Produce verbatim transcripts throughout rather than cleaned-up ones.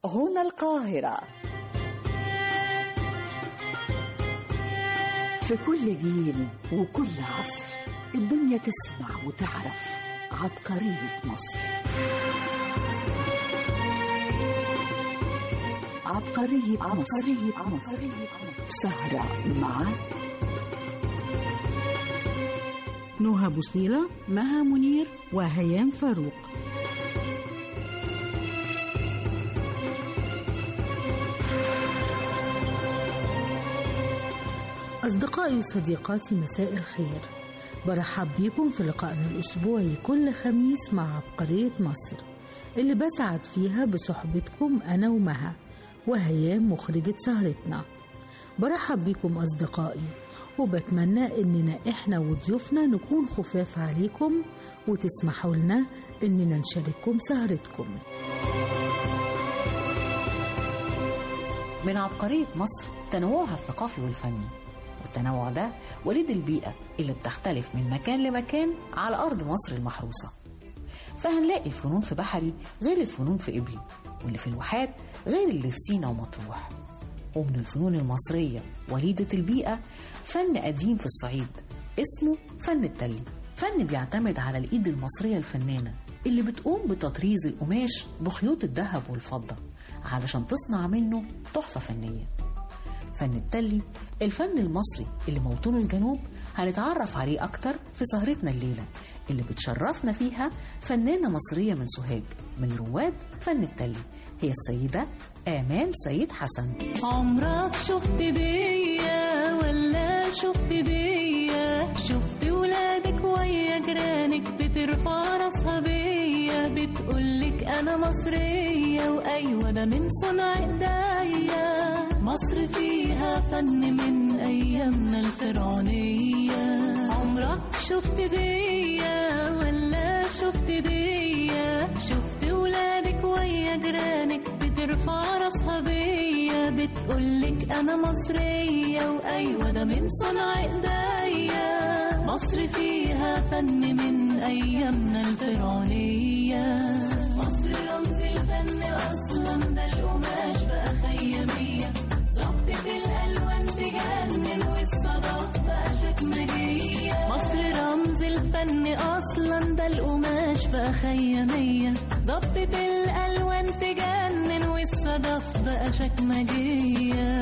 هنا القاهرة. في كل جيل وكل عصر الدنيا تسمع وتعرف عبقرية مصر. عبقرية عبقرية مصر. سهرة مع نهى بوصيلة، مها منير، وهيام فاروق. أصدقائي وصديقاتي، مساء الخير. برحب بيكم في لقائنا الأسبوعي كل خميس مع عبقرية مصر، اللي بسعد فيها بصحبتكم أنا ومها وهيام مخرجة سهرتنا. برحب بيكم أصدقائي، وبتمنى إننا إحنا وضيوفنا نكون خفاف عليكم وتسمحوا لنا إننا نشارككم سهرتكم. من عبقرية مصر تنوعها الثقافي والفني، والتنوع ده وليد البيئة اللي بتختلف من مكان لمكان على أرض مصر المحروسة. فهنلاقي الفنون في بحري غير الفنون في قبلي، واللي في الواحات غير اللي في سينا ومطروح. ومن الفنون المصرية وليدة البيئة فن قديم في الصعيد اسمه فن التلي. فن بيعتمد على الإيد المصرية الفنانة اللي بتقوم بتطريز القماش بخيوط الذهب والفضة علشان تصنع منه تحفة فنية. فن التلي الفن المصري اللي موطنه الجنوب هنتعرف عليه أكتر في سهرتنا الليلة اللي بتشرفنا فيها فنانة مصرية من سوهاج، من رواد فن التلي، هي السيدة آمال سيد حسن. عمرك شفت بيا ولا شفت بيا؟ شفت ولادك ويا جيرانك بترفع راسها بيا، بتقولك أنا مصرية وأيوة ده من صنع إيديا. مصر فيها فن من أيامنا الفرعونية. عمرك شفت بيا ولا شفت بيا؟ شفت ولادك ويا جيرانك بترفع راسها بيا، بتقولك أنا مصرية وأيوة ده من صنع إيديا. مصر فيها فن من أيامنا الفرعونية. مصر رمز الفن أصلا، ده القماش بقى خيامية، ظبطة الألوان تجنن والصدف بقى شكمجية. مصر رمز الفن أصلا، ده القماش بقى خيامية، ظبطة الألوان تجنن والصدف بقى شكمجية.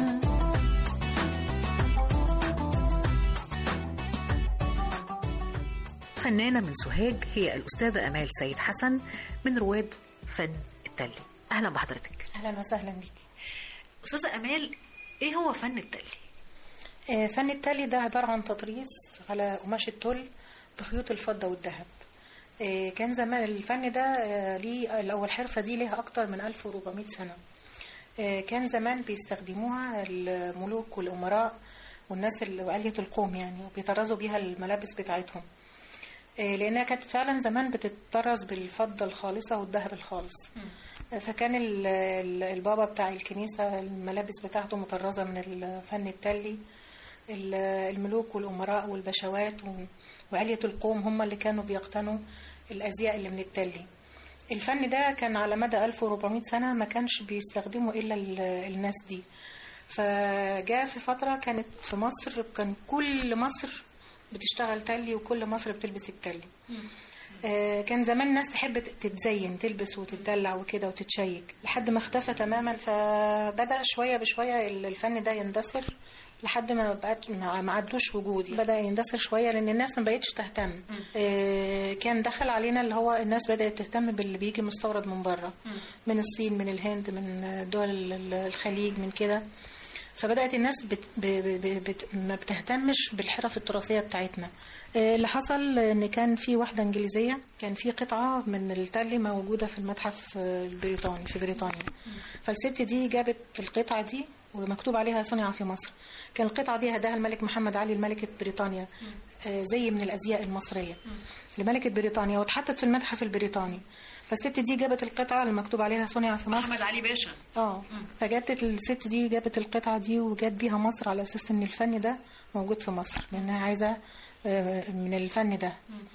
فنانة من سوهاج هي الأستاذة آمال سيد حسن من رواد فن التلي. أهلا بحضرتك. أهلا وسهلا بك أستاذة آمال. إيه هو فن التلي؟ آه فن التلي ده عبارة عن تطريز على قماش التل بخيوط الفضة والذهب. آه كان زمان الفن ده آه ليه الأول حرفة دي ليها أكتر من ألف وأربعمائة سنة. آه كان زمان بيستخدموها الملوك والأمراء والناس اللي وعلية القوم يعني، وبيطرزوا بيها الملابس بتاعتهم، لأنها كانت فعلا زمان بتتطرز بالفضة الخالصة والذهب الخالص. م. فكان البابا بتاع الكنيسة الملابس بتاعته مطرزة من الفن التلي. الملوك والأمراء والبشوات وعلية القوم هم اللي كانوا بيقتنوا الأزياء اللي من التلي. الفن ده كان على مدى ألف وأربعمائة سنة ما كانش بيستخدموا إلا الناس دي. فجاء في فترة كانت في مصر كان كل مصر بتشتغل تلي وكل مصر بتلبس التلي. آه كان زمان الناس تحب تتزين تلبس وتتدلع وكده وتتشيك لحد ما اختفى تماما. فبدأ شوية بشوية الفن ده يندثر لحد ما بقت ما عادلوش وجودي. بدأ يندثر شوية لأن الناس ما بقتش تهتم. آه كان دخل علينا اللي هو الناس بدأت تهتم باللي بيجي مستورد من بره، من الصين، من الهند، من دول الخليج، من كده. فبدأت الناس بت بت بت ما بتهتمش بالحرف التراثية بتاعتنا. اللي حصل ان كان في واحدة انجليزية كان في قطعة من التلي موجودة في المتحف البريطاني في بريطانيا. فالست دي جابت القطعة دي ومكتوب عليها صنع في مصر. كان القطعة دي هداها الملك محمد علي الملكة بريطانيا زي من الأزياء المصرية لملكة بريطانيا، واتحطت في المتحف البريطاني. فالست دي جابت القطعة اللي مكتوب عليها صنع في مصر. محمد علي باشا. اه فجابت الست دي جابت القطعة دي وجات بيها مصر على أساس ان الفن ده موجود في مصر، لأنها عايزة من الفن ده.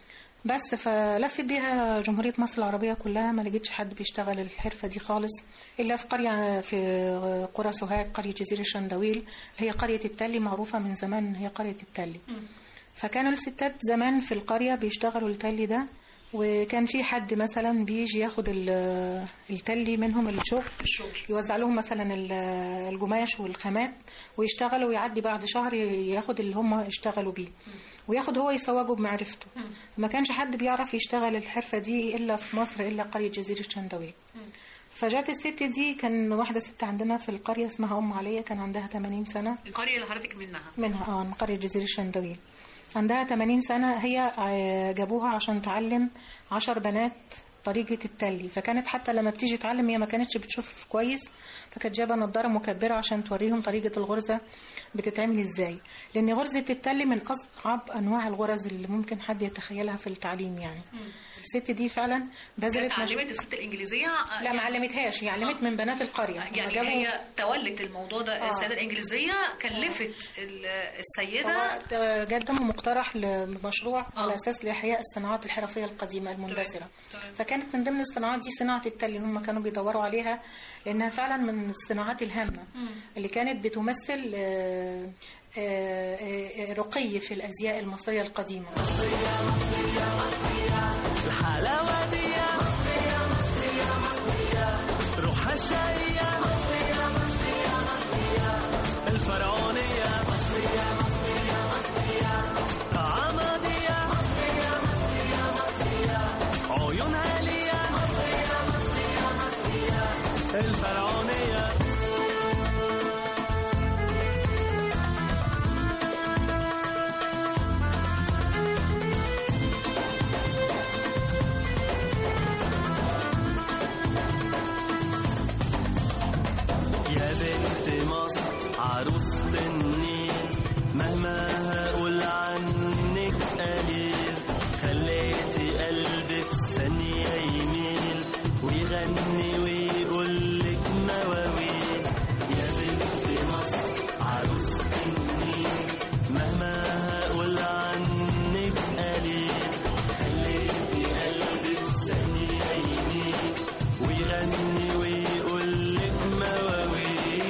بس فلفت بيها جمهورية مصر العربية كلها، ما لقيتش حد بيشتغل الحرفة دي خالص إلا في قرية في قرى سوهاج، قرية جزيرة شندويل، هي قرية التلي معروفة من زمان هي قرية التلي. فكانوا الستات زمان في القرية بيشتغلوا التلي ده، وكان في حد مثلا بيجي ياخد التلي منهم الشغل، يوزع لهم مثلا القماش والخامات ويشتغلوا، ويعدي بعد شهر ياخد اللي هم اشتغلوا بيه وياخد هو يسوقه بمعرفته. ما كانش حد بيعرف يشتغل الحرفة دي إلا في مصر إلا قرية جزيرة شندويل. فجات الست دي، كان واحدة ست عندنا في القرية اسمها أم علية، كان عندها ثمانين سنة. القرية اللي حضرتك منها؟ منها اه من قرية جزيرة شندويل. عندها ثمانين سنة، هي جابوها عشان تعلم عشر بنات طريقة التلي. فكانت حتى لما بتيجي تعلم هي ما كانتش بتشوف كويس، فكانت جابة نظارة مكبرة عشان توريهم طريقة الغرزة بتتعمل ازاي، لأن غرزة التلي من أصعب أنواع الغرز اللي ممكن حد يتخيلها في التعليم يعني. الست دي فعلا بذلت. علمت الست الإنجليزية؟ لا ما علمتهاش، هي علمت من بنات القرية. يعني هي تولت الموضوع ده. آه. السيدة الإنجليزية كلفت السيدة، قدموا مقترح لمشروع آه. على أساس لإحياء الصناعات الحرفية القديمة المندثرة. فكانت من ضمن الصناعات دي صناعة التلي، هم كانوا بيدوروا عليها لأنها فعلا من الصناعات الهامة اللي كانت بتمثل رقي في الأزياء المصرية القديمة. الحلاوة دي مصرية مصرية مصرية، روحها الشقية مصرية مصرية مصرية، الفرعونية مصرية مصرية مصرية، طعامها دي مصرية مصرية مصرية، عيونها ليا مصرية مصرية مصرية، الفرعونية. عروسة النيل مهما هقول عنك قليل، خليتي قلبي في ثانية يميل ويغني ويقولك مواويل. يا بنت مصر عروسة النيل مهما هقول عنك قليل، خليتي قلبي في ثانية يميل ويغني ويقولك مواويل.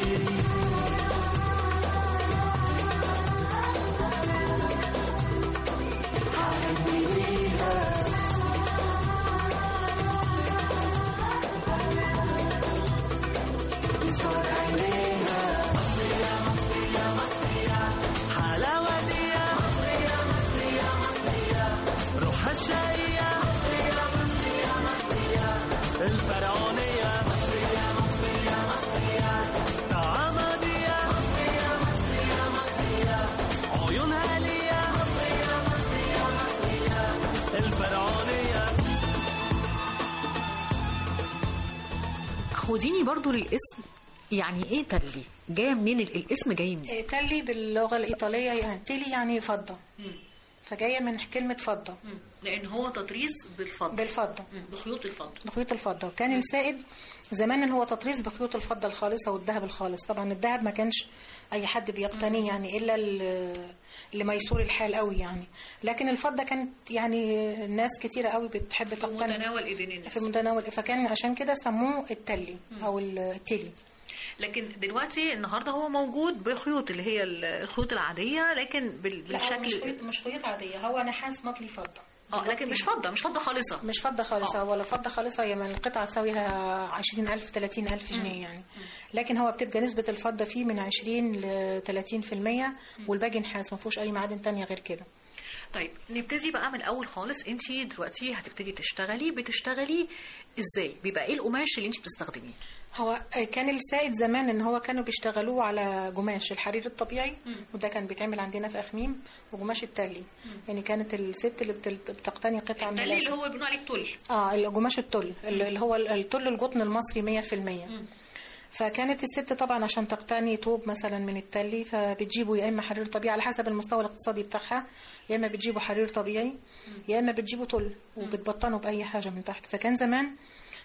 الفرعونية مصرية مصرية مصرية، طعامها دي مصرية مصرية مصرية، عيونها ليا مصرية مصرية مصرية، الفرعونية. خديني برضو للاسم، يعني ايه تلي؟ جايه منين الاسم؟ جاي منين؟ تلي باللغة الإيطالية يعني تلي يعني فضة، فجاية من كلمة فضة، لأن هو تطريز بالفضة بالفضة بخيوط الفضة بخيوط الفضة. كان السائد زمان ان هو تطريز بخيوط الفضة الخالصة والذهب الخالص. طبعا الذهب ما كانش أي حد بيقتنيه يعني إلا اللي ميسور الحال قوي يعني، لكن الفضة كانت يعني الناس كتيرة قوي بتحب تقتني، في متناول إيدين الناس، في متناول، فكان عشان كده سموه التلي أو التلي. لكن دلوقتي النهارده هو موجود بخيوط اللي هي الخيوط العاديه، لكن بالشكل مش خيوط مش خيوط عاديه، هو نحاس مطلي فضه. اه لكن مش فضه مش فضه خالصه مش فضه خالصه أوه. ولا فضه خالصه، هي من القطعه تساوي لها عشرين ألف ثلاثين ألف جنيه يعني. لكن هو بتبقى نسبه الفضه فيه من عشرين ل ثلاثين بالمية والباقي نحاس، ما فيهوش اي معادن ثانيه غير كده. طيب نبتدي بقى من الاول خالص. انت دلوقتي هتبتدي تشتغلي، بتشتغلي ازاي؟ بيبقى ايه القماش اللي انت بتستخدميه؟ هو كان السائد زمان ان هو كانوا بيشتغلوه على قماش الحرير الطبيعي، م. وده كان بيتعمل عندنا في اخميم، وقماش التلي. م. يعني كانت الست اللي بتقتني قطعه من التلي اللي هو بيقولوا عليه التل، اه القماش التل اللي هو التل القطن المصري مية في المية. فكانت الست طبعا عشان تقتني طوب مثلا من التلي فبتجيبوا يا اما حرير طبيعي على حسب المستوى الاقتصادي بتاعها، يا اما بتجيبوا حرير طبيعي، يا اما بتجيبوا تل وبتبطنوا باي حاجه من تحت. فكان زمان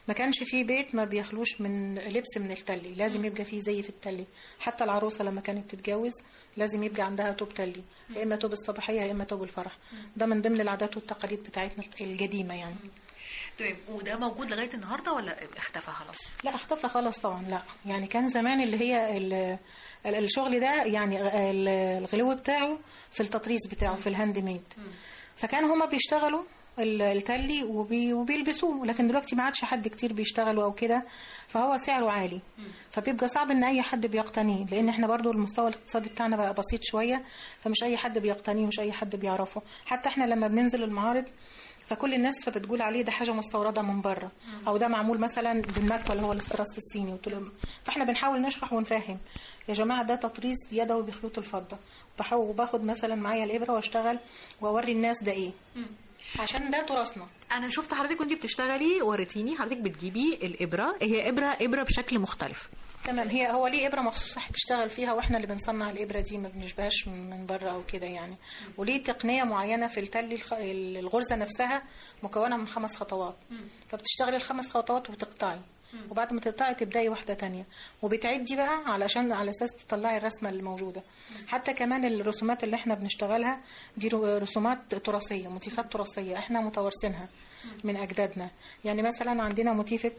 ما كانش فيه بيت ما بيخلوش من لبس من التلي، لازم يبقى فيه زي في التلي. حتى العروسة لما كانت تتجوز لازم يبقى عندها توب تلي، يا إما توب الصباحية يا إما توب الفرح. ده من ضمن العادات والتقاليد بتاعتنا القديمة يعني. تمام. وده موجود لغاية النهاردة ولا اختفى خلاص؟ لا اختفى خلاص طبعا. لا يعني كان زمان اللي هي الشغل ده يعني الغلو بتاعه في التطريز بتاعه في الهاند ميد، فكان هما بيشتغلوا التلي وبي وبيلبسوه، لكن دلوقتي ما عادش حد كتير بيشتغلوا او كده، فهو سعره عالي، فبيبقى صعب ان اي حد بيقتنيه، لان احنا برضو المستوى الاقتصادي بتاعنا بقى بسيط شوية، فمش اي حد بيقتنيه ومش اي حد بيعرفه. حتى احنا لما بننزل المعارض فكل الناس فبتقول عليه ده حاجة مستوردة من بره، او ده معمول مثلا بالمكوى اللي هو الاستراس الصيني، فاحنا بنحاول نشرح ونفهم يا جماعة ده تطريز يدوي بخيوط الفضة، وباخد مثلا معايا الابرة واشتغل واوري الناس ده ايه، عشان ده تراثنا. انا شفت حضرتك وانتي بتشتغلي وريتيني حضرتك بتجيبي الابره، هي ابره ابره بشكل مختلف. تمام. هي هو ليه ابره مخصوصه بتشتغل فيها، واحنا اللي بنصنع الابره دي، ما بنشبهش من بره او كده يعني. وليه تقنيه معينه في التلي، الغرزه نفسها مكونه من خمس خطوات، فبتشتغلي الخمس خطوات وبتقطعي، وبعد ما تقطعي تبداي واحده تانية وبتعدي بقى علشان على اساس تطلعي الرسمه اللي موجوده. حتى كمان الرسومات اللي احنا بنشتغلها دي رسومات تراثيه، موتيفات تراثيه احنا متوارثينها من اجدادنا. يعني مثلا عندنا موتيفه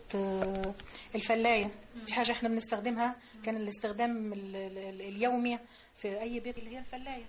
الفلايه، دي حاجه احنا بنستخدمها، كان الاستخدام اليومي في اي بيت اللي هي الفلايه.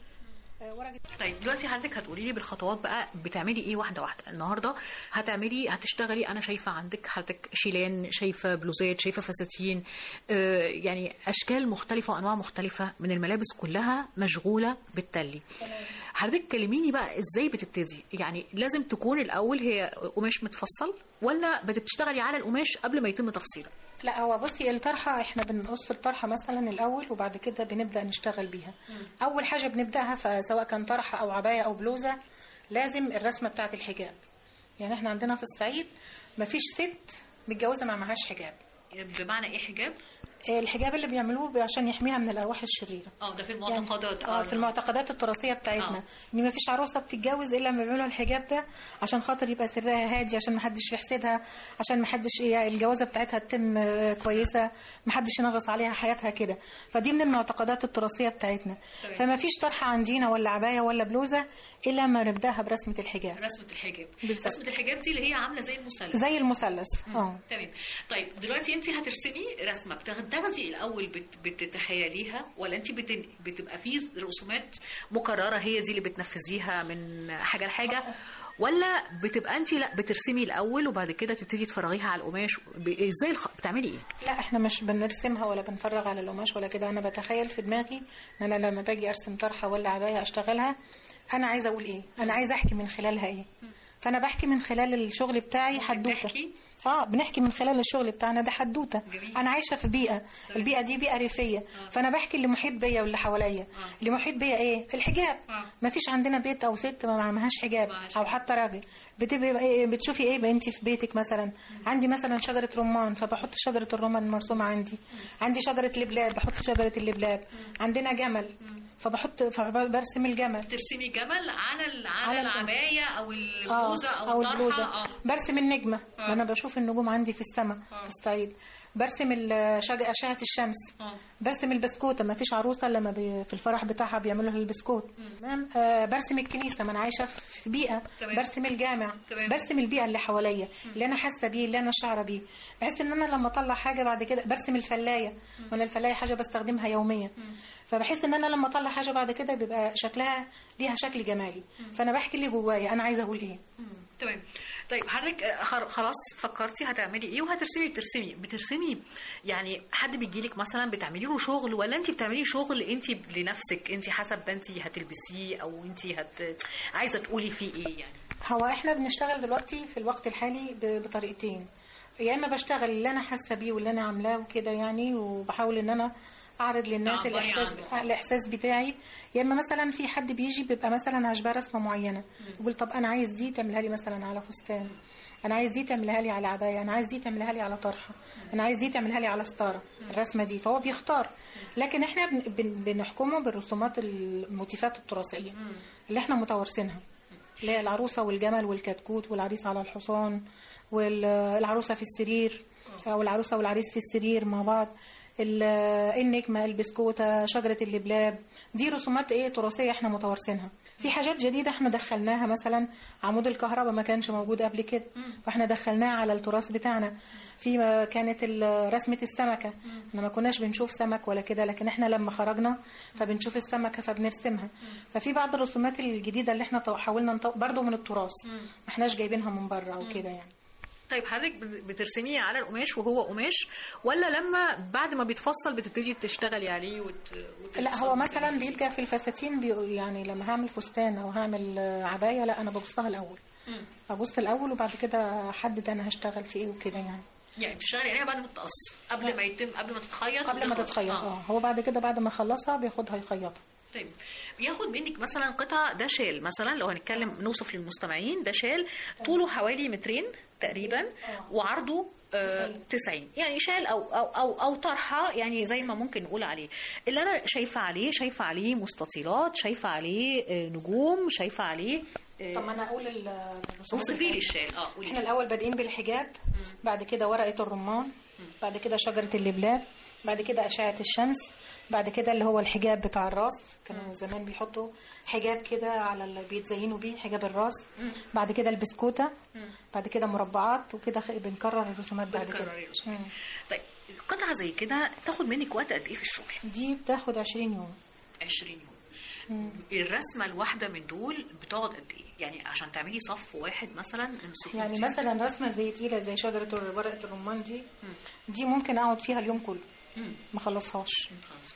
طيب دلوقتي حضرتك هتقولي لي بالخطوات بقى بتعملي ايه واحده واحده. النهارده هتعملي هتشتغلي، انا شايفه عندك حضرتك شيلان، شايفه بلوزات، شايفه فساتين، آه يعني اشكال مختلفه وانواع مختلفه من الملابس كلها مشغوله بالتلي. حضرتك كلميني بقى ازاي بتبتدي، يعني لازم تكون الاول هي قماش متفصل ولا بتشتغلي على القماش قبل ما يتم تفصيله؟ لا هو بصي الطرحه احنا بنقص الطرحه مثلا الاول وبعد كده بنبدا نشتغل بيها. م. اول حاجه بنبداها فسواء كان طرحه او عبايه او بلوزه لازم الرسمه بتاعه الحجاب. يعني احنا عندنا في الصعيد مفيش ست متجوزه ما معهاش حجاب. بمعنى ايه حجاب؟ الحجاب اللي بيعملوه عشان يحميها من الارواح الشريره. اه ده في المعتقدات. يعني اه في المعتقدات التراثيه بتاعتنا آه. ان ما فيش عروسه بتتجوز الا لما بيعملوا الحجاب ده عشان خاطر يبقى سرها هادي، عشان ما حدش يحسدها، عشان ما حدش الجوازه بتاعتها تتم كويسه، ما حدش ينغص عليها حياتها كده. فدي من المعتقدات التراثيه بتاعتنا. طيب. فما فيش طرحه عندنا ولا عبايه ولا بلوزه الا لما نبداها برسمه الحجاب. رسمه الحجاب. بالزبط. رسمه الحجاب دي اللي هي عامله زي المثلث. زي المثلث. اه تمام. طيب دلوقتي انت هترسمي رسمه، بتاخدي الاول بت بتتخيليها ولا انت بت بتبقى في رسومات مكرره هي دي اللي بتنفذيها من حاجه لحاجه، ولا بتبقى انت لا بترسمي الاول وبعد كده تبتدي تفرغيها على القماش؟ ازاي الخ... بتعملي ايه؟ لا احنا مش بنرسمها ولا بنفرغ على القماش ولا كده. انا بتخيل في دماغي ان انا لما باجي ارسم طرحه ولا عبايه اشتغلها، انا عايزه اقول ايه، انا عايزه احكي من خلالها ايه. فانا بحكي من خلال الشغل بتاعي حدوته. اه بنحكي من خلال الشغل بتاعنا ده حدوته. انا عايشه في بيئه، البيئه دي بيئه ريفيه، آه. فانا بحكي اللي محيط بيا واللي حواليا. آه. اللي محيط بيا ايه؟ الحجاب. آه. ما فيش عندنا بيت او ست ما معهاش حجاب او حتى راجل. بتبقى إيه؟ بتشوفي ايه انت في بيتك مثلا؟ م. عندي مثلا شجره رمان فبحط شجره الرمان مرسومه عندي. م. عندي شجره لبلاب بحط شجره اللبلاب. م. عندنا جمل م. فبحط فبرسم الجمل. ترسمي جمل على على العبايه او البلوزه آه. او الطرحه. آه. برسم النجمه. آه. انا بشوف النجوم عندي في السماء في الصعيد. برسم أشعة الشمس. أوه. برسم البسكوتة، ما فيش عروسة لما بي في الفرح بتاعها بيعملوا لها البسكوت. تمام. آه برسم الكنيسة، ما أنا عايشة في بيئة. تمام. برسم الجامع. تمام. برسم البيئة اللي حواليا اللي أنا حاسة بيه اللي أنا شعرة بيه، بحس إن أنا لما أطلع حاجة بعد كده برسم الفلاية، وأنا الفلاية حاجة بستخدمها يوميا، فبحس إن أنا لما أطلع حاجة بعد كده بيبقى شكلها ليها شكل جمالي. فأنا بحكي اللي جوايا أنا عايزة أقول إيه. تمام. طيب حضرتك خلاص فكرتي هتعملي ايه وهترسمي بترسمي بترسمي يعني حد بيجيلك مثلا بتعملي له شغل ولا انت بتعملي شغل انت لنفسك، انت حسب انت هتلبسيه او انت هت عايزه تقولي فيه ايه يعني؟ هو احنا بنشتغل دلوقتي في الوقت الحالي بطريقتين، يا اما بشتغل اللي انا حاسه بيه واللي انا عاملاه وكده يعني، وبحاول ان انا اعرض للناس الاحساس الاحساس بتاعي، يا اما مثلا في حد بيجي بيبقى مثلا عجباه رسمه معينه يقول طب انا عايز دي تعملها لي مثلا على فستان، انا عايز دي تعملها لي على عبايه، انا عايز دي تعملها لي على طرحه، انا عايز دي تعملها لي على ستاره الرسمه دي، فهو بيختار. لكن احنا بنحكمه بالرسومات الموتيفات التراثيه اللي احنا متوارثينها، اللي هي العروسه والجمل والكتكوت والعريس على الحصان والعروسه في السرير او العروسه والعريس في السرير مع بعض، النجمه، البسكوته، شجره اللبلاب. دي رسومات ايه تراثيه احنا متوارثينها. في حاجات جديده احنا دخلناها، مثلا عمود الكهرباء ما كانش موجود قبل كده فاحنا دخلناه على التراث بتاعنا. في كانت رسمه السمكه، احنا ما كناش بنشوف سمك ولا كده، لكن احنا لما خرجنا فبنشوف السمكه فبنرسمها. ففي بعض الرسومات الجديده اللي احنا حاولنا برضو من التراث، ما احناش جايبينها من بره او كده يعني. طيب حضرتك بترسميه على القماش وهو قماش، ولا لما بعد ما بيتفصل بتبتدي تشتغلي عليه وت... لا هو مثلا بيبقى في الفساتين بي... يعني لما هعمل فستان او هعمل عبايه، لا انا ببصها الاول، ابص الاول وبعد كده احدد انا هشتغل في ايه وكده يعني. يعني بتشتغلي عليها بعد ما تتقص، قبل ما يتم، قبل ما تتخيط، قبل ما تتخيط. اه هو بعد كده بعد ما يخلصها بياخدها يخيطها. طيب بياخد منك مثلا قطعه، ده شال مثلا لو هنتكلم نوصف للمستمعين، ده شال طوله حوالي مترين تقريبا وعرضه آه تسعين، يعني شال او او او او طرحه، يعني زي ما ممكن نقول عليه. اللي انا شايفه عليه، شايفه عليه مستطيلات، شايفه عليه آه نجوم، شايفه عليه آه. طب ما انا اقول اوصفي لي الشال. اه قولي. احنا الاول بادئين بالحجاب، بعد كده ورقه الرمان، بعد كده شجره اللبلاب، بعد كده اشعه الشمس، بعد كده اللي هو الحجاب بتاع الراس. كانوا زمان بيحطوا حجاب كده على اللي بيتزينوا بيه، حجاب الراس. بعد كده البسكوته، بعد كده مربعات، وكده بنكرر الرسومات بعد كده. طيب قطعه زي كده تاخد منك وقت قد ايه في الشغل؟ دي بتاخد عشرين يوم. عشرين يوم. مم. الرسمه الواحده من دول بتقعد قد ايه؟ يعني عشان تعملي صف واحد مثلا من الصفوف، يعني مثلا رسمه زي تقيله زي شجره ورقه الرمان دي، مم. دي ممكن اقعد فيها اليوم كله ما خلصهاش،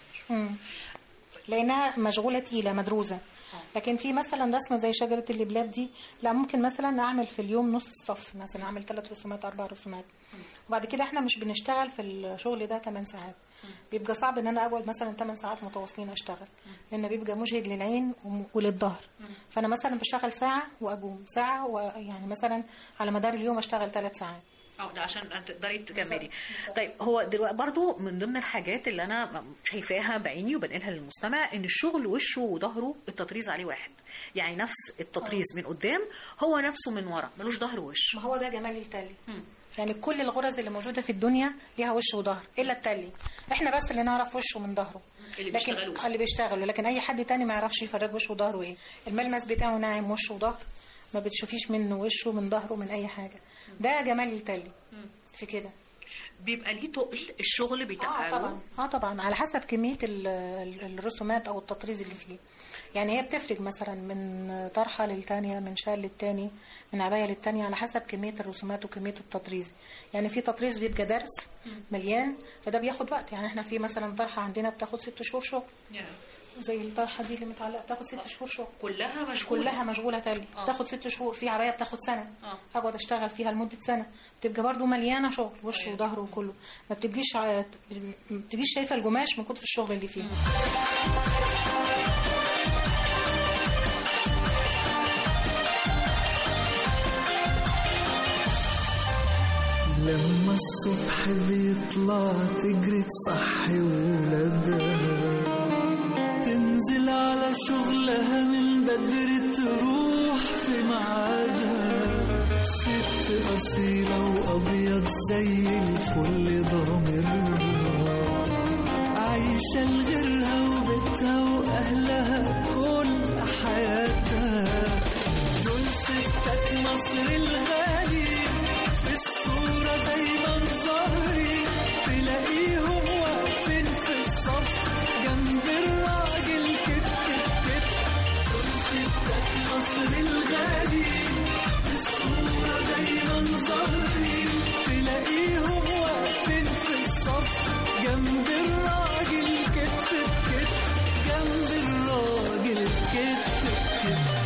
لانها مشغوله تقيله مدروسه. لكن في مثلا رسمه زي شجره اللبلاب دي، لا ممكن مثلا اعمل في اليوم نص الصف، مثلا اعمل ثلاث رسومات اربع رسومات. وبعد كده احنا مش بنشتغل في الشغل ده ثمان ساعات، بيبقى صعب ان انا اقعد مثلا ثمان ساعات متواصلين اشتغل، لان بيبقى مجهد للعين وللظهر. فانا مثلا بشتغل ساعه واقوم ساعه، ويعني مثلا على مدار اليوم اشتغل ثلاث ساعات. اه ده عشان تقدري تكملي. طيب هو دلوقتي برضو من ضمن الحاجات اللي انا شايفاها بعيني وبنقلها للمستمع، ان الشغل وشه وظهره التطريز عليه واحد، يعني نفس التطريز من قدام هو نفسه من ورا، ملوش ظهر ووش. ما هو ده جمال التلي. يعني كل الغرز اللي موجوده في الدنيا ليها وش وظهر الا التلي، احنا بس اللي نعرف وشه من ظهره، اللي لكن بيشتغلوا اللي بيشتغلوا لكن اي حد تاني ما يعرفش يفرق وشه وظهره ايه. الملمس بتاعه ناعم وشه وظهر، ما بتشوفيش منه وشه من ظهره من اي حاجه. ده جمال التلي في كده. بيبقى ليه تقل الشغل بتاعه. اه طبعا اه طبعا على حسب كميه الرسومات او التطريز اللي فيه. يعني هي بتفرق مثلا من طرحه للتانيه، من شال للتاني، من عبايه للتانيه، على حسب كميه الرسومات وكميه التطريز. يعني في تطريز بيبقى درس مليان، فده بياخد وقت. يعني احنا في مثلا طرحه عندنا بتاخد ست شهور شغل، زي الطرحه دي اللي متعلقه بتاخد ست شهور شغل، كلها مشغوله كلها مشغوله تلي، بتاخد ست شهور. في عبايه بتاخد سنه، اقعد اشتغل فيها لمده سنه، بتبقى برضو مليانه شغل وش وظهر وكله، ما بتبقيش ما بتبقيش شايفه القماش من كتر الشغل اللي فيه. لما الصبح بيطلع تجري تصحي ولادها، تنزل على شغلها من بدري تروح في ميعادها، ست أصيلة وأبيض زي الفل ضامرها، عايشة لغيرها وبيتها وأهلها كل حياتها. دول ستات مصر الغالي في الصورة دايما ظاهرين، تلاقيهم واقفين في الصف جنب الراجل كتف كتف. دول ستات مصر الغالي في الصورة دايما ظاهرين، تلاقيهم واقفين في الصف جنب الراجل كتف كتف، جنب الراجل كتف كتف.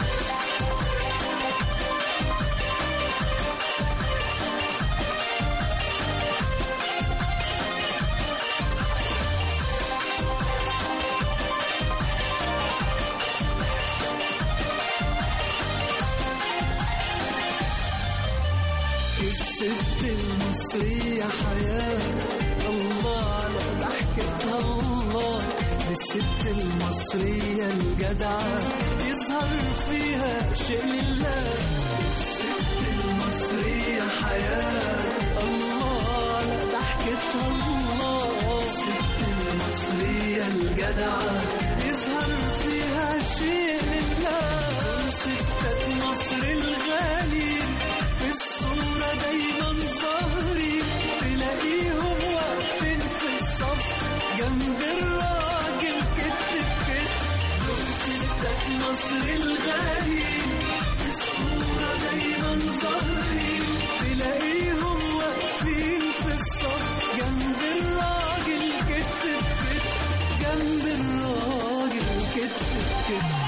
الست المصرية حياة، الله على ضحكتها الله. الست المصرية الجدعة يظهر فيها شيء لله. الست المصرية حياة حياة الله على ضحكتها الله الست المصرية الجدعة يظهر فيها شيء لله ستات مصر الغاليين في الصورة دايما ظاهرين تلاقيهم واقفين في الصف جنب الراجل كتف بكتف دول ستات مصر الغاليين في الصورة دايما ظاهرين تلاقيهم واقفين في الصف جنب الراجل كتف بكتف جنب الراجل كتف بكتف.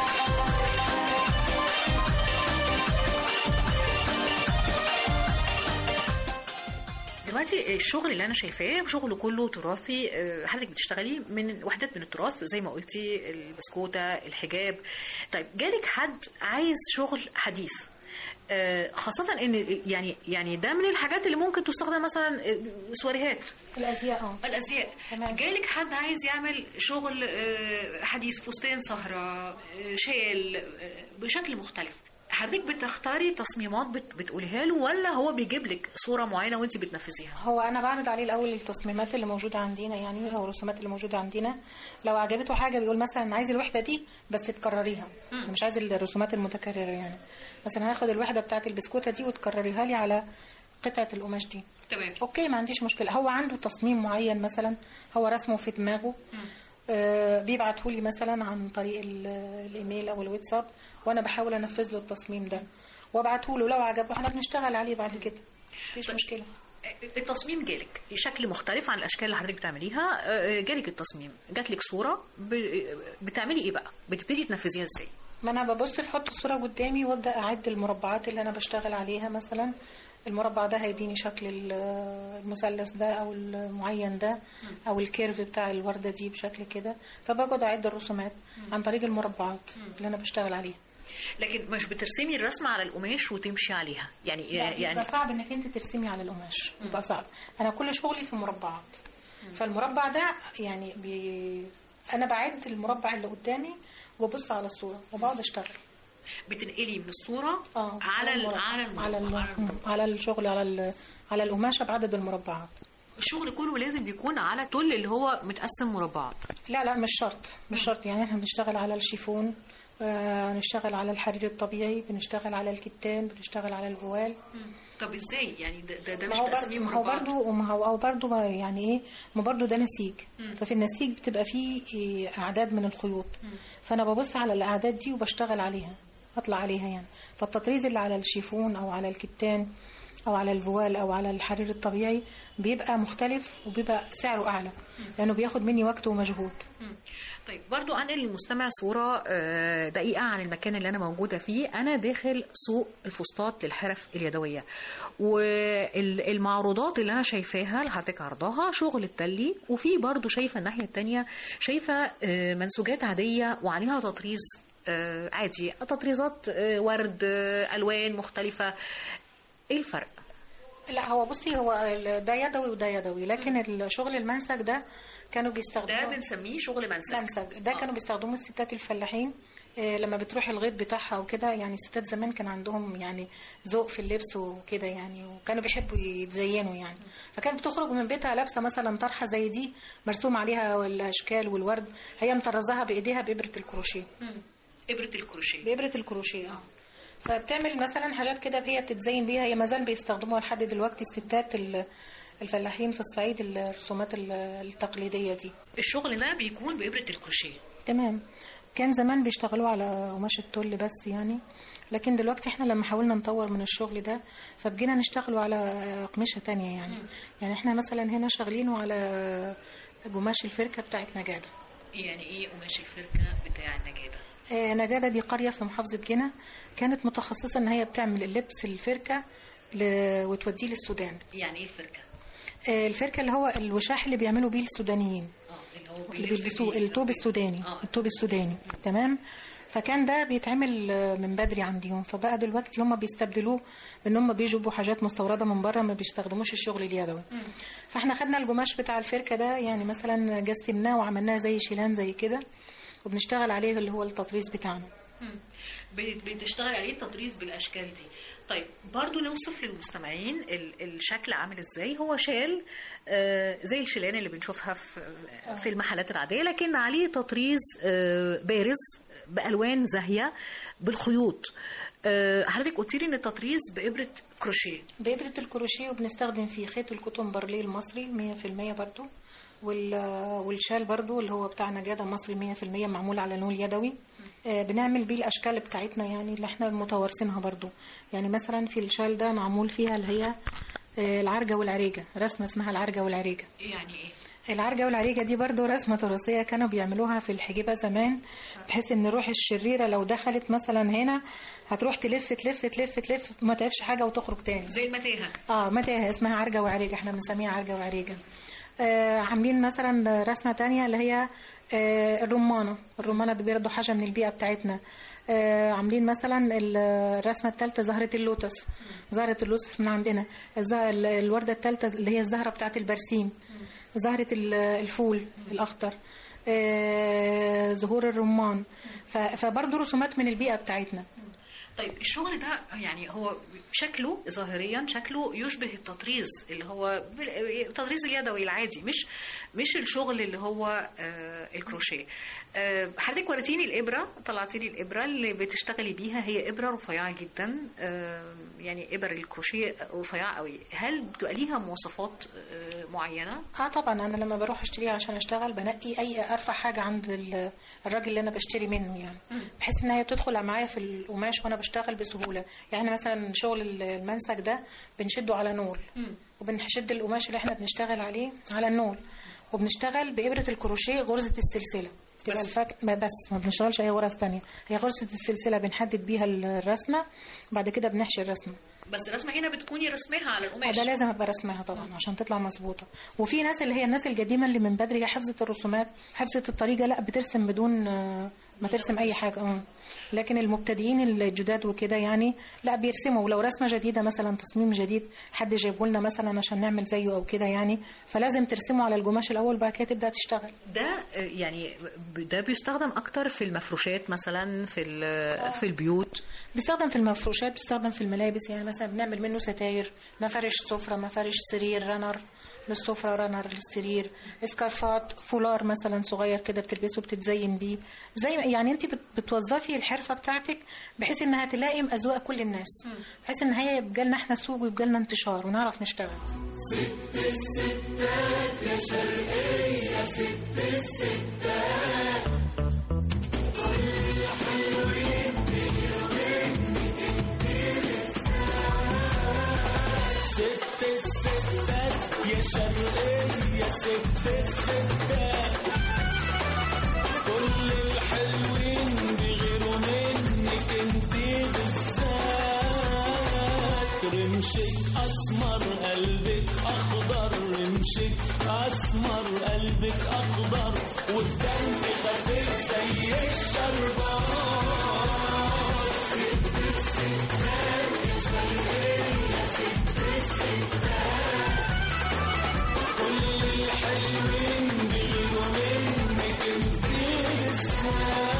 دلوقتي الشغل اللي انا شايفاه شغل كله تراثي، حضرتك بتشتغلي من وحدات من التراث زي ما قلتي، البسكوته، الحجاب. طيب جالك حد عايز شغل حديث، خاصة ان يعني يعني ده من الحاجات اللي ممكن تستخدم مثلا سواريهات الازياء اه الازياء. جالك حد عايز يعمل شغل حديث، فستان سهرة، شال بشكل مختلف، حضرتك بتختاري تصميمات بت... بتقوليها له ولا هو بيجيب لك صورة معينة وانت بتنفذيها؟ هو انا بعرض عليه الاول التصميمات اللي موجودة عندنا يعني او الرسومات اللي موجودة عندنا. لو عجبته حاجة بيقول مثلا انا عايز الوحدة دي بس تكرريها، م. مش عايز الرسومات المتكررة يعني. مثلا هاخد الوحدة بتاعت البسكوتة دي وتكرريها لي على قطعة القماش دي. تمام. اوكي ما عنديش مشكلة. هو عنده تصميم معين مثلا هو رسمه في دماغه، آه بيبعته لي مثلا عن طريق الايميل او الواتساب وانا بحاول انفذ له التصميم ده وابعته له. لو عجبه احنا بنشتغل عليه بعد كده، مفيش مشكله. التصميم جالك شكل مختلف عن الاشكال اللي حضرتك بتعمليها، جالك التصميم، جاتلك صوره، بتعملي ايه بقى؟ بتبتدي تنفذيها ازاي؟ ما انا ببص في حط الصوره قدامي وابدا اعد المربعات اللي انا بشتغل عليها. مثلا المربع ده هيديني شكل المثلث ده او المعين ده او الكيرف بتاع الورده دي بشكل كده، فبقعد اعد الرسومات عن طريق المربعات اللي انا بشتغل عليها. لكن مش بترسمي الرسمه على القماش وتمشي عليها يعني؟ يعني يبقى صعب انك انت ترسمي على القماش، يبقى صعب. انا كل شغلي في مربعات، فالمربع ده يعني بي... انا بعد المربع اللي قدامي وببص على الصوره وبقعد اشتغل. بتنقلي من الصوره آه. على ال على المربع. على ال على الشغل على ال على القماشه بعدد المربعات. الشغل كله لازم بيكون على تل اللي هو متقسم مربعات؟ لا لا مش شرط، مش شرط. يعني احنا بنشتغل على الشيفون، آه نشتغل على الحرير الطبيعي، بنشتغل على الكتان، بنشتغل على الفوال. طب ازاي يعني ده ده, ده مش تقسيم مربعات؟ ما هو برضه ما هو برضه يعني ايه، ما برضه ده نسيج. مم. ففي النسيج بتبقى فيه اعداد من الخيوط. مم. فانا ببص على الاعداد دي وبشتغل عليها، اطلع عليها يعني. فالتطريز اللي على الشيفون او على الكتان او على الفوال او على الحرير الطبيعي بيبقى مختلف وبيبقى سعره اعلى لانه بياخد مني وقت ومجهود. مم. طيب برضو أنقل للمستمع صورة دقيقة عن المكان اللي أنا موجودة فيه. أنا داخل سوق الفسطاط للحرف اليدوية، والمعروضات اللي أنا شايفاها اللي حضرتك عرضاها شغل التلي، وفي برضو شايفة الناحية التانية شايفة منسوجات عادية وعليها تطريز عادي، تطريزات ورد، ألوان مختلفة. إيه الفرق؟ لا هو بصي، هو ده يدوي وده يدوي، لكن الشغل المنسج ده كانوا بيستخدموا، ده بنسميه شغل منسج. منسج ده آه. كانوا بيستخدموه الستات الفلاحين إيه لما بتروح الغيط بتاعها وكده. يعني الستات زمان كان عندهم يعني ذوق في اللبس وكده يعني، وكانوا بيحبوا يتزينوا يعني. فكانت بتخرج من بيتها لابسه مثلا طرحه زي دي مرسوم عليها الاشكال والورد، هي مطرزاها بايديها بابره الكروشيه. امم ابره الكروشيه بابره الكروشيه اه. فبتعمل مثلا حاجات كده هي بتتزين بيها. هي ما زال بيستخدموها لحد دلوقتي الستات الفلاحين في الصعيد، الرسومات التقليديه دي. الشغل ده بيكون بابره الكروشيه. تمام. كان زمان بيشتغلوا على قماش التل بس يعني، لكن دلوقتي احنا لما حاولنا نطور من الشغل ده فبقينا نشتغلوا على قماشة تانية يعني. م. يعني احنا مثلا هنا شغالينه على قماش الفركة بتاعت نجادة. يعني ايه قماش الفركة بتاع نجادة؟ آه نجادة دي قرية في محافظة جنة، كانت متخصصة ان هي بتعمل اللبس الفركة ل... وتوديه للسودان. يعني ايه الفركة؟ آه الفركة اللي هو الوشاح اللي بيعملوا بيه السودانيين، اللي بيلبسوه التوب السوداني. آه. التوب السوداني تمام. فكان ده بيتعمل من بدري عندهم، فبقى دلوقتي هم بيستبدلوه ان هم بيجيبوا حاجات مستورده من بره، ما بيستخدموش الشغل اليدوي. فاحنا خدنا القماش بتاع الفركه ده يعني مثلا جسمناه وعملناه زي شيلان زي كده، وبنشتغل عليه اللي هو التطريز بتاعنا. بتشتغل عليه التطريز بالاشكال دي. طيب برضو نوصف للمستمعين الشكل عامل ازاي. هو شال آه زي الشيلان اللي بنشوفها في في المحلات العاديه، لكن عليه تطريز آه بارز بالوان زاهيه بالخيوط. آه حضرتك قلت لي ان التطريز بابره كروشيه. بابره الكروشيه، وبنستخدم فيه خيط الكوتون بارليه المصري مية في المية برضو، والشال برضو اللي هو بتاع نجادة مصري مية في المية معمول على نول يدوي. آه بنعمل بيه الأشكال بتاعتنا يعني اللي احنا متوارثينها برضو. يعني مثلا في الشال ده معمول فيها اللي هي آه العرجة والعريجة، رسمة اسمها العرجة والعريجة. يعني ايه؟ العرجة والعريجة دي برضو رسمة تراثية كانوا بيعملوها في الحجيبة زمان، بحيث ان الروح الشريرة لو دخلت مثلا هنا هتروح تلف تلف تلف تلف ما تعرفش حاجة وتخرج تاني، زي المتاهة. اه متاهة اسمها عرجة وعريجة، احنا بنسميها عرجة وعريجة. آه عاملين مثلا رسمة تانية اللي هي آه الرمانة. الرمانة دي برضو حاجة من البيئة بتاعتنا. آه عاملين مثلا الرسمة الثالثة زهرة اللوتس. زهرة اللوتس من عندنا. الوردة الثالثة اللي هي الزهرة بتاعت البرسيم. زهرة الفول الأخضر. آه زهور الرمان. فبرضو رسومات من البيئة بتاعتنا. طيب الشغل ده يعني هو شكله ظاهريا شكله يشبه التطريز اللي هو التطريز اليدوي العادي، مش مش الشغل اللي هو آه الكروشيه. آه حضرتك وريتيني الابره، طلعتي لي الابره اللي بتشتغلي بيها، هي ابره رفيعه جدا. آه يعني ابر الكروشيه رفيعه قوي. هل بتبقى ليها مواصفات آه معينه؟ اه طبعا. انا لما بروح اشتريها عشان اشتغل بنقي اي ارفع حاجه عند الراجل اللي انا بشتري منه، يعني بحيث ان هي بتدخل معايا في القماش وانا بشتغل بسهوله. يعني مثلا شغل المنسك ده بنشده على نول، وبنشد القماش اللي احنا بنشتغل عليه على النول، وبنشتغل بإبرة الكروشيه غرزة السلسلة. تبقى الفك بس، ما بنشتغلش اي غرز تانية. هي غرزة السلسلة بنحدد بيها الرسمة، بعد كده بنحشي الرسمة. بس الرسمة هنا بتكوني رسمها على القماش. ده لازم ابقى رسمها طبعا عشان تطلع مظبوطة. وفي ناس اللي هي الناس القديمة اللي من بدري هي حفظت الرسومات، حفظت الطريقة، لا بترسم بدون ما ترسم اي حاجة. اه لكن المبتدئين الجداد وكده يعني لا بيرسموا. ولو رسمة جديدة مثلا تصميم جديد حد جايبه لنا مثلا عشان نعمل زيه او كده يعني، فلازم ترسمه على القماش الاول بعد كده تبدا تشتغل. ده يعني ده بيستخدم اكتر في المفروشات مثلا، في في البيوت. بيستخدم في المفروشات، بيستخدم في الملابس. يعني مثلا بنعمل منه ستاير، مفارش سفرة، مفارش سرير، رنر للسفرة، رنر للسرير، اسكارفات، فولار مثلا صغير كده بتلبسه بتتزين بيه. زي يعني انت بتوظفي الحرفة بتاعتك بحيث انها تلائم اذواق كل الناس، بحيث ان هي يبقى لنا احنا سوق ويبقى لنا انتشار ونعرف نشتغل. ست الستات يا شرقية، ست الستات كل حلوين بيرميني كتير. ست الستات يا شرقية، ست الستات كل الحلوين بيغيروا منك انتي بالذات. رمشك اسمر قلبك اخضر، رمشك اسمر قلبك اخضر، والدم خفيف زي الشربات. ست الستات يا شرقية، ست الستات كل الحلوين بيغيروا منك انتي بالذات.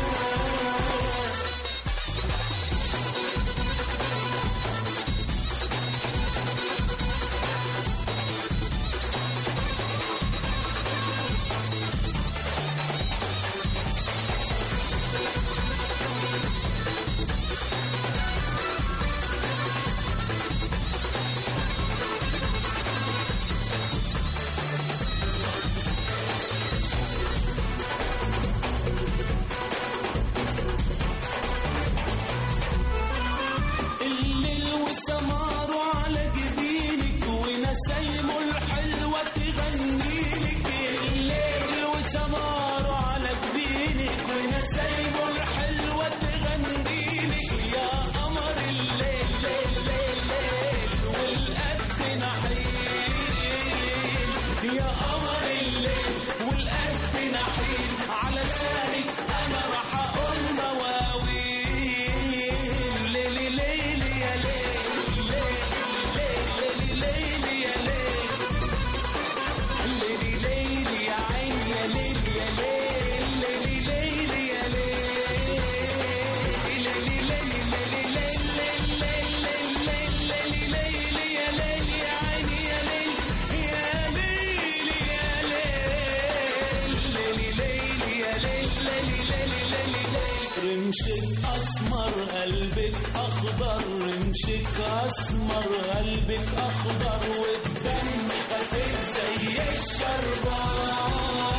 رمشك أسمر قلبك أخضر، رمشك أسمر قلبك أخضر، والدم خفيف زي الشربات.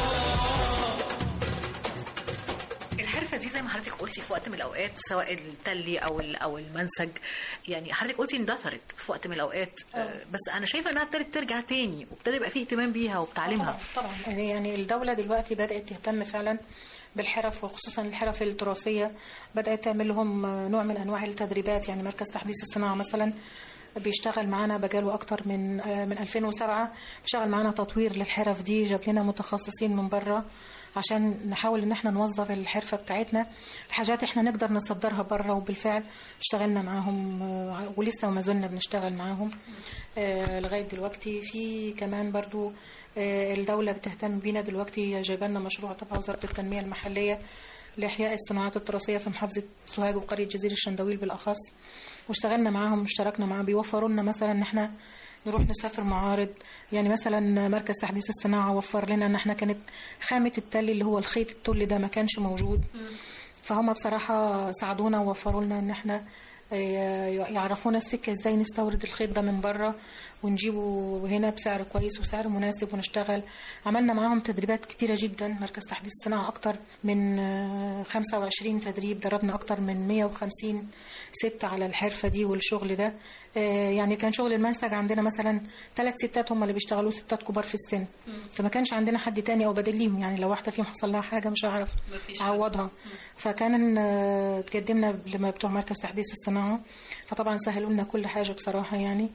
الحرفة دي زي ما حضرتك قلتي في وقت من الأوقات سواء التلي أو أو المنسج، يعني حضرتك قلتي اندثرت في وقت من الأوقات، أوه. بس أنا شايفة إنها ابتدت ترجع تاني وابتدى يبقى فيه اهتمام بيها وبتعليمها. طبعا طبعا يعني الدولة دلوقتي بدأت تهتم فعلا بالحرف، وخصوصا الحرف التراثية. بدأت تعمل لهم نوع من أنواع التدريبات، يعني مركز تحديث الصناعة مثلا بيشتغل معانا بقاله أكتر من من ألفين وسبعة، بيشتغل معانا تطوير للحرف دي، جاب لنا متخصصين من بره عشان نحاول ان احنا نوظف الحرفة بتاعتنا في حاجات احنا نقدر نصدرها بره، وبالفعل اشتغلنا معاهم ولسه وما زلنا بنشتغل معاهم آه لغاية دلوقتي. في كمان برضو آه الدولة بتهتم بينا دلوقتي، جايبه لنا مشروع تبع وزارة التنمية المحلية لإحياء الصناعات التراثية في محافظة سوهاج وقرية جزيرة الشندويل بالأخص، واشتغلنا معاهم اشتركنا معاهم. بيوفروا لنا مثلا ان احنا نروح نسافر معارض، يعني مثلا مركز تحديث الصناعة وفر لنا ان احنا كانت خامة التل اللي هو الخيط التل ده ما كانش موجود، فهم بصراحة ساعدونا ووفروا لنا ان احنا يعرفونا السكة ازاي نستورد الخيط ده من بره ونجيبه هنا بسعر كويس وسعر مناسب ونشتغل. عملنا معاهم تدريبات كتيرة جدا، مركز تحديث الصناعة أكتر من خمسة وعشرين تدريب، دربنا أكتر من مية وخمسين ست على الحرفة دي والشغل ده. يعني كان شغل المنسج عندنا مثلا ثلاث ستات هم اللي بيشتغلوا، ستات كبار في السن، فما كانش عندنا حد تاني أو بديل ليهم، يعني لو واحدة فيهم حصل لها حاجة مش هعرف أعوضها. فكان تقدمنا لما بتوع مركز تحديث الصناعة، فطبعا سهلوا لنا كل حاجة بصراحة يعني.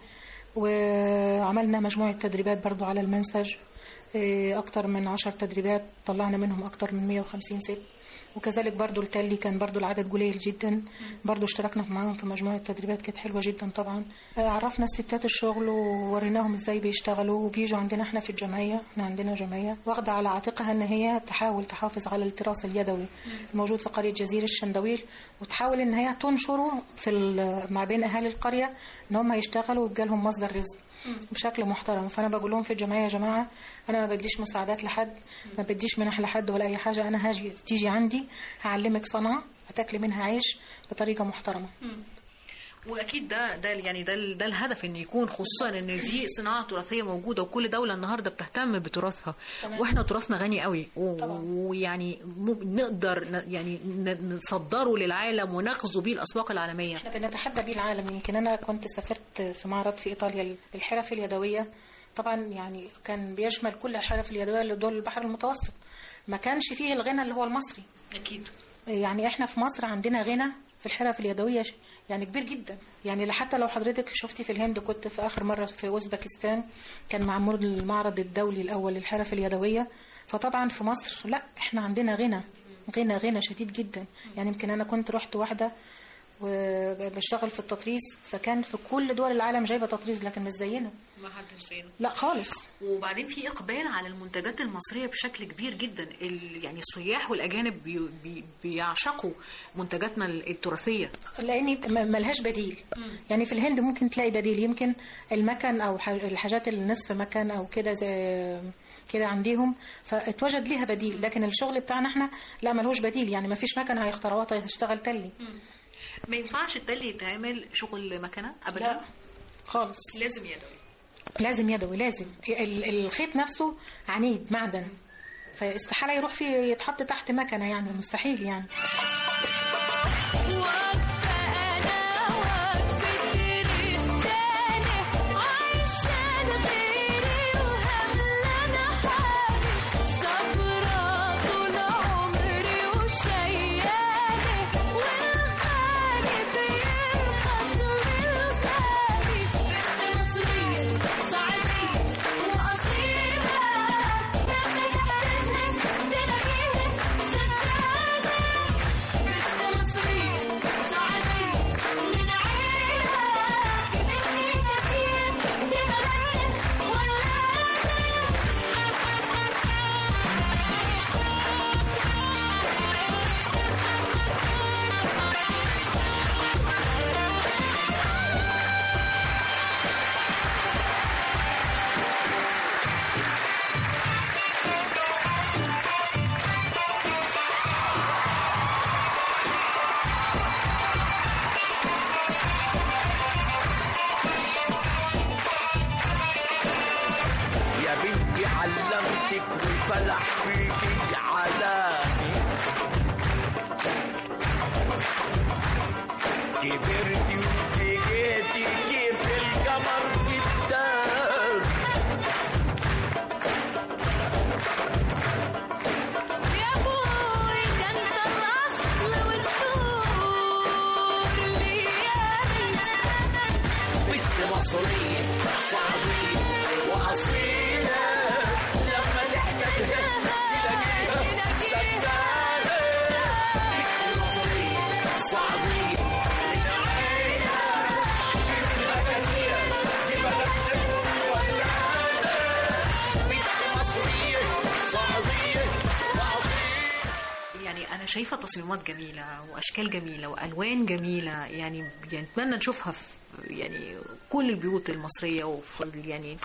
وعملنا مجموعة تدريبات برضو على المنسج، أكتر من عشر تدريبات طلعنا منهم أكتر من مية وخمسين ست. وكذلك برضو التالي كان برضو العدد قليل جدا، برضو اشتركنا معاهم في مجموعة تدريبات كانت حلوة جدا. طبعا عرفنا الستات الشغل ووريناهم ازاي بيشتغلوا، وبيجوا عندنا احنا في الجمعية، احنا عندنا جمعية واخدة على عاتقها ان هي تحاول تحافظ على التراث اليدوي الموجود في قرية جزيرة الشندويل، وتحاول ان هي تنشره في ما بين اهالي القرية ان هم يشتغلوا ويبقى لهم مصدر رزق بشكل محترم. فانا بقول لهم في الجمعيه يا جماعه انا ما بديش مساعدات لحد، ما بديش منح لحد ولا اي حاجه، انا هاجي تيجي عندي هعلمك صنعه هتاكلي منها عيش بطريقه محترمه. واكيد ده ده يعني ده ده الهدف ان يكون، خصوصا ان دي صناعه تراثيه موجوده وكل دوله النهارده بتهتم بتراثها، واحنا تراثنا غني قوي ويعني نقدر يعني نصدره للعالم ونغزو بيه الاسواق العالميه. احنا بنتحدى بيه العالم. يمكن انا كنت سافرت في معرض في ايطاليا للحرف اليدويه، طبعا يعني كان بيشمل كل الحرف اليدويه لدول البحر المتوسط، ما كانش فيه الغنى اللي هو المصري. اكيد يعني احنا في مصر عندنا غنى في الحرف اليدوية يعني كبير جدا. يعني حتى لو حضرتك شفتي في الهند، كنت في آخر مرة في أوزبكستان كان معمول المعرض الدولي الأول للحرف اليدوية، فطبعا في مصر لا احنا عندنا غنى غنى غنى شديد جدا. يعني يمكن أنا كنت رحت واحدة وبشتغل في التطريز، فكان في كل دول العالم جايبة تطريز لكن مش زينا، ما حدش زينا لا خالص. وبعدين في إقبال على المنتجات المصرية بشكل كبير جدا، يعني السياح والأجانب بي بي بيعشقوا منتجاتنا التراثية لأني ملهاش بديل. م. يعني في الهند ممكن تلاقي بديل، يمكن المكن أو الحاجات اللي نصف مكن أو كده زي كده عندهم فاتوجد ليها بديل، لكن الشغل بتاعنا احنا لا ملهوش بديل. يعني ما فيش مكن هيخترعوها تشتغل تلي. م. ما ينفعش التلي يتعمل شغل مكنه ابدا؟ لا خالص، لازم يدوي. لازم يدوي، لازم. الخيط نفسه عنيد معدن، فاستحاله يروح فيه يتحط تحت مكنه، يعني مستحيل يعني. بيكي علاني كبرتي وبقيتي كيف القمر قدام يا ابوي ده انت الاصل والنور ليالي بنت مصرية شعبية وأصيلة لما تحتاج تلاقيها شغالة بنت مصرية شعبية من عينها بنتها جميلة دي بلدنا ولعانة بنت مصرية شعبية وأصيلة. يعني أنا شايفة تصميمات جميلة وأشكال جميلة وألوان جميلة، يعني يعني نتمنى نشوفها في يعني كل البيوت المصرية، وفي يعني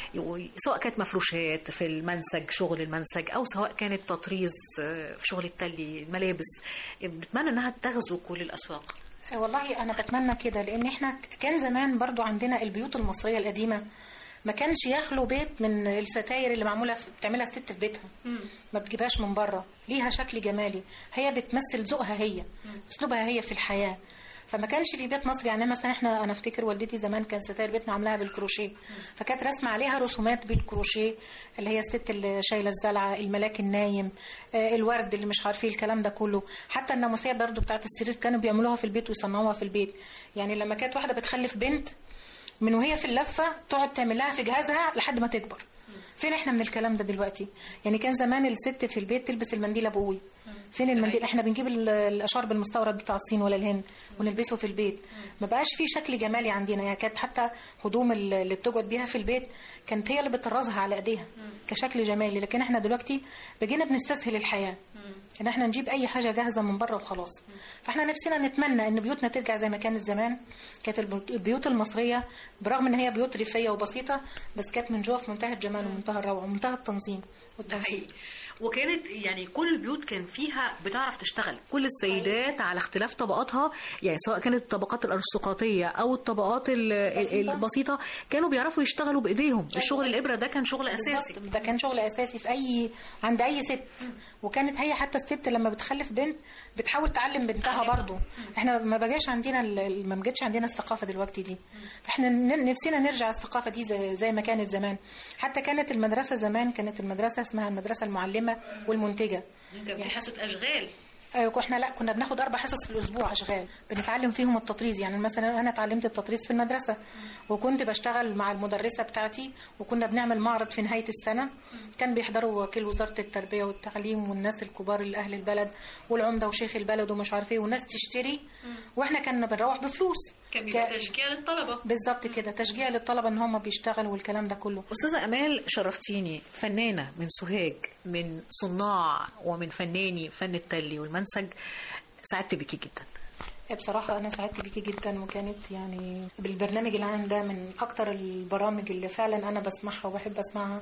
سواء كانت مفروشات في المنسج شغل المنسج أو سواء كانت تطريز في شغل التلي الملابس، بتمنى أنها تغزو كل الأسواق. والله أنا بتمنى كده، لأن إحنا كان زمان برضو عندنا البيوت المصرية القديمة ما كانش يخلو بيت من الستاير اللي معمولة في بتعملها الست في بيتها، ما بتجيبهاش من بره، ليها شكل جمالي، هي بتمثل ذوقها هي، أسلوبها هي في الحياة. فما كانش في بيت مصري، يعني مثلا احنا انا افتكر والدتي زمان كان ستاير بيتنا عاملاها بالكروشيه، فكانت رسمه عليها رسومات بالكروشيه اللي هي الست اللي شايله الزلعه، الملاك النايم، آه الورد اللي مش عارفين الكلام ده كله. حتى الناموسيه برضو بتاعت السرير كانوا بيعملوها في البيت ويصنعوها في البيت. يعني لما كانت واحده بتخلف بنت من وهي في اللفه تقعد تعمل لها في جهازها لحد ما تكبر. فين احنا من الكلام ده دلوقتي؟ يعني كان زمان الست في البيت تلبس المنديل ابوي، فين المنديل؟ احنا بنجيب الاشارب المستورد بتاع الصين ولا الهند ونلبسه في البيت. ما بقاش في شكل جمالي عندنا، يعني كانت حتى هدوم اللي بتقعد بيها في البيت كانت هي اللي بتطرزها على ايديها كشكل جمالي. لكن احنا دلوقتي بقينا بنستسهل الحياه، ان احنا نجيب اي حاجه جاهزه من بره وخلاص. فاحنا نفسنا نتمنى ان بيوتنا ترجع زي ما كانت زمان. كانت البيوت المصريه برغم ان هي بيوت ريفيه وبسيطه، بس كانت من جوه في منتهى الجمال ومنتهى الروعه ومنتهى التنظيم والتنسيق. وكانت يعني كل البيوت كان فيها بتعرف تشتغل، كل السيدات على اختلاف طبقاتها، يعني سواء كانت الطبقات الارستقراطيه او الطبقات البسيطة. البسيطه كانوا بيعرفوا يشتغلوا بايديهم. الشغل الابره ده كان شغل اساسي، ده كان شغل اساسي في اي عند اي ست. وكانت هي حتى الست لما بتخلف بنت بتحاول تعلم بنتها برضو. احنا ما بقاش عندنا ما بقتش عندنا الثقافه دلوقتي دي، فاحنا نفسنا نرجع الثقافه دي زي, زي ما كانت زمان. حتى كانت المدرسه زمان كانت المدرسه اسمها المدرسه المعلمه والمنتجه، يعني حصه اشغال. احنا لا كنا بناخد اربع حصص في الاسبوع اشغال بنتعلم فيهم التطريز. يعني مثلا انا اتعلمت التطريز في المدرسه، وكنت بشتغل مع المدرسه بتاعتي، وكنا بنعمل معرض في نهايه السنه كان بيحضروا وكيل وزاره التربيه والتعليم والناس الكبار الاهل البلد والعمده وشيخ البلد ومش عارف ايه، والناس تشتري واحنا كنا بنروح بفلوس. كان بيبقى تشجيع للطلبه. بالظبط كده، تشجيع للطلبه ان هم بيشتغلوا والكلام ده كله. استاذه امال شرفتيني، فنانه من سوهاج، من صناع ومن فناني فن التلي والمنسج. سعدت بيكي جدا. بصراحة أنا سعدت بيكي جدا، وكانت يعني بالبرنامج العام ده من أكتر البرامج اللي فعلا أنا بسمعها وبحب أسمعها.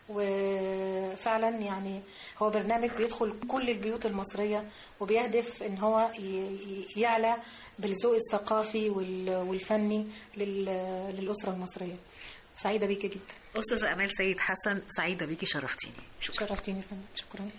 وفعلا يعني هو برنامج بيدخل كل البيوت المصرية وبيهدف إن هو يعلى بالذوق الثقافي والفني للأسرة المصرية. سعيدة بيكي جدا. أستاذة أمال سيد حسن، سعيدة بيكي، شرفتيني. شكرا. شرفتيني فندم، شكرا.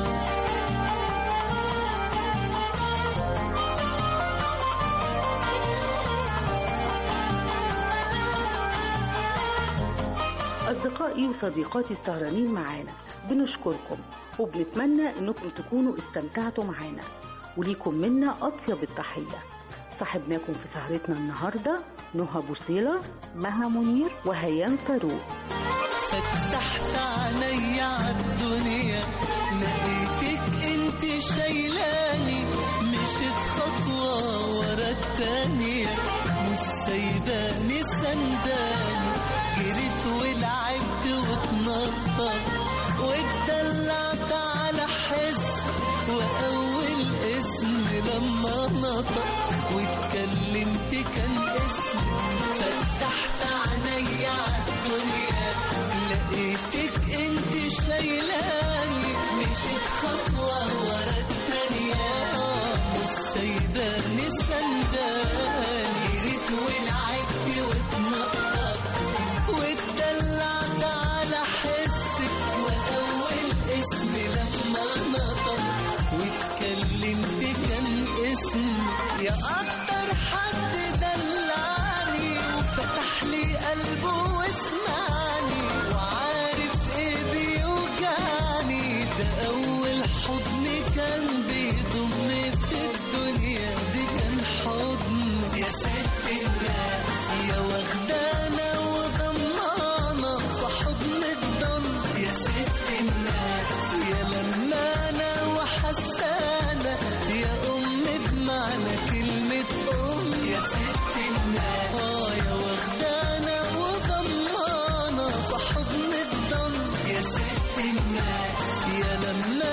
أصدقائي وصديقاتي السهرانين معانا، بنشكركم وبنتمنى أنكم تكونوا استمتعتوا معانا، وليكم منا أطيب التحية. صاحبناكم في سهرتنا النهاردة نهى بوصيلة، مها منير، وهيام فاروق. فتحت عيني عالدنيا لقيتك انت شايلاني، مشيت خطوة ورا التانية مش سايباني سنداني، جريت ولعبت واتنطط واتدلعت على حس، وأول اسم لما نطق واتكلمت كان اسم. فتحت عيني عالدنيا لقيتك انت شايلة لما